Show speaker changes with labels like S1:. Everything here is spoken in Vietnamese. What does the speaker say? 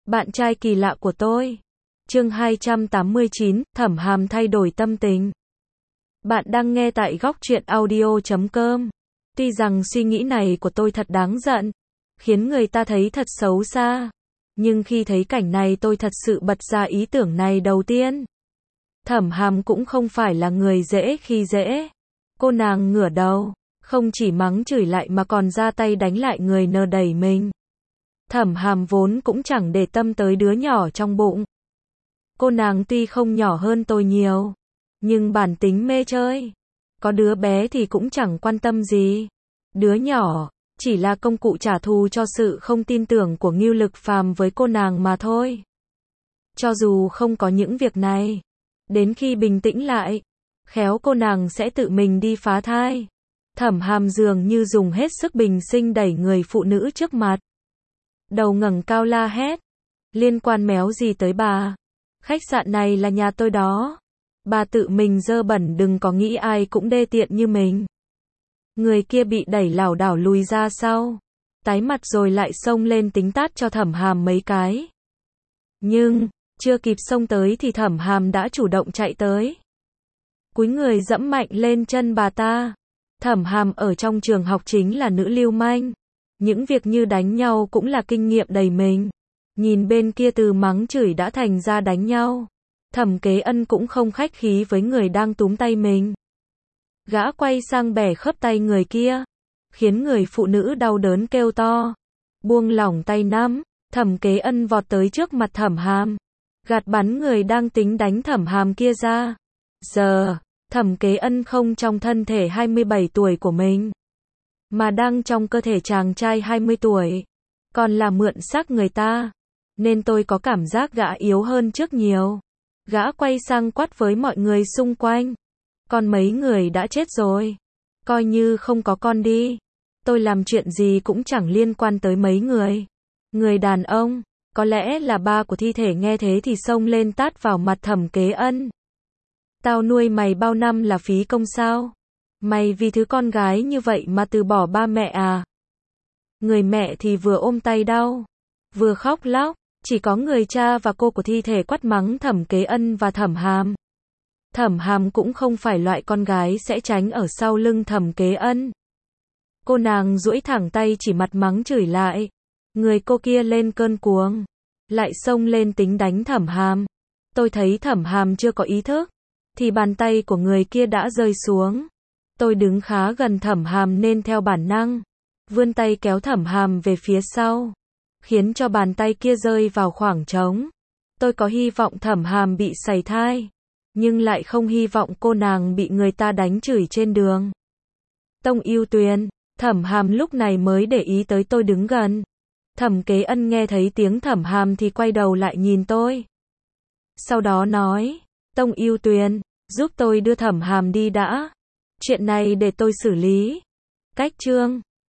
S1: Bạn trai kỳ lạ của tôi. Chương 289, Thẩm Hàm thay đổi tâm tình. Bạn đang nghe tại góc truyện audio.com. Tuy rằng suy nghĩ này của tôi thật đáng giận, khiến người ta thấy thật xấu xa, nhưng khi thấy cảnh này tôi thật sự bật ra ý tưởng này đầu tiên. Thẩm Hàm cũng không phải là người dễ khi dễ. Cô nàng ngửa đầu, không chỉ mắng chửi lại mà còn ra tay đánh lại người nơ đẩy mình. Thẩm Hàm vốn cũng chẳng để tâm tới đứa nhỏ trong bụng. Cô nàng tuy không nhỏ hơn tôi nhiều, nhưng bản tính mê chơi. Có đứa bé thì cũng chẳng quan tâm gì. Đứa nhỏ chỉ là công cụ trả thù cho sự không tin tưởng của Ngưu Lực Phàm với cô nàng mà thôi. Cho dù không có những việc này, đến khi bình tĩnh lại, khéo cô nàng sẽ tự mình đi phá thai. Thẩm Hàm dường như dùng hết sức bình sinh đẩy người phụ nữ trước mặt. Đầu ngẩng cao la hét. Liên quan méo gì tới bà? Khách sạn này là nhà tôi đó. Bà tự mình dơ bẩn, đừng có nghĩ ai cũng đê tiện như mình. Người kia bị đẩy lảo đảo lùi ra sau, tái mặt rồi lại xông lên tính tát cho Thẩm Hàm mấy cái. Nhưng chưa kịp xông tới thì Thẩm Hàm đã chủ động chạy tới, cúi người dẫm mạnh lên chân bà ta. Thẩm Hàm ở trong trường học chính là nữ lưu manh, những việc như đánh nhau cũng là kinh nghiệm đầy mình. Nhìn bên kia từ mắng chửi đã thành ra đánh nhau, Thẩm Kế Ân cũng không khách khí với người đang túm tay mình. Gã quay sang bẻ khớp tay người kia, khiến người phụ nữ đau đớn kêu to. Buông lỏng tay nắm, Thẩm Kế Ân vọt tới trước mặt Thẩm Hàm, gạt bắn người đang tính đánh Thẩm Hàm kia ra. Giờ, Thẩm Kế Ân không trong thân thể 27 tuổi của mình, mà đang trong cơ thể chàng trai 20 tuổi, còn là mượn xác người ta, nên tôi có cảm giác gã yếu hơn trước nhiều. Gã quay sang quát với mọi người xung quanh. Còn mấy người đã chết rồi, coi như không có con đi. Tôi làm chuyện gì cũng chẳng liên quan tới mấy người. Người đàn ông, có lẽ là ba của thi thể, nghe thế thì xông lên tát vào mặt Thẩm Kế Ân. Tao nuôi mày bao năm là phí công sao? Mày vì thứ con gái như vậy mà từ bỏ ba mẹ à? Người mẹ thì vừa ôm tay đau, vừa khóc lóc. Chỉ có người cha và cô của thi thể quát mắng Thẩm Kế Ân và Thẩm Hàm. Thẩm Hàm cũng không phải loại con gái sẽ tránh ở sau lưng Thẩm Kế Ân. Cô nàng duỗi thẳng tay chỉ mặt mắng chửi lại. Người cô kia lên cơn cuồng, lại xông lên tính đánh Thẩm Hàm. Tôi thấy Thẩm Hàm chưa có ý thức, thì bàn tay của người kia đã rơi xuống. Tôi đứng khá gần Thẩm Hàm nên theo bản năng vươn tay kéo Thẩm Hàm về phía sau, khiến cho bàn tay kia rơi vào khoảng trống. Tôi có hy vọng Thẩm Hàm bị sảy thai, nhưng lại không hy vọng cô nàng bị người ta đánh chửi trên đường. Tông Ưu Tuyền, Thẩm Hàm lúc này mới để ý tới tôi đứng gần. Thẩm Kế Ân nghe thấy tiếng Thẩm Hàm thì quay đầu lại nhìn tôi. Sau đó nói, Tông Ưu Tuyền, giúp tôi đưa Thẩm Hàm đi đã. Chuyện này để tôi xử lý. Cách chương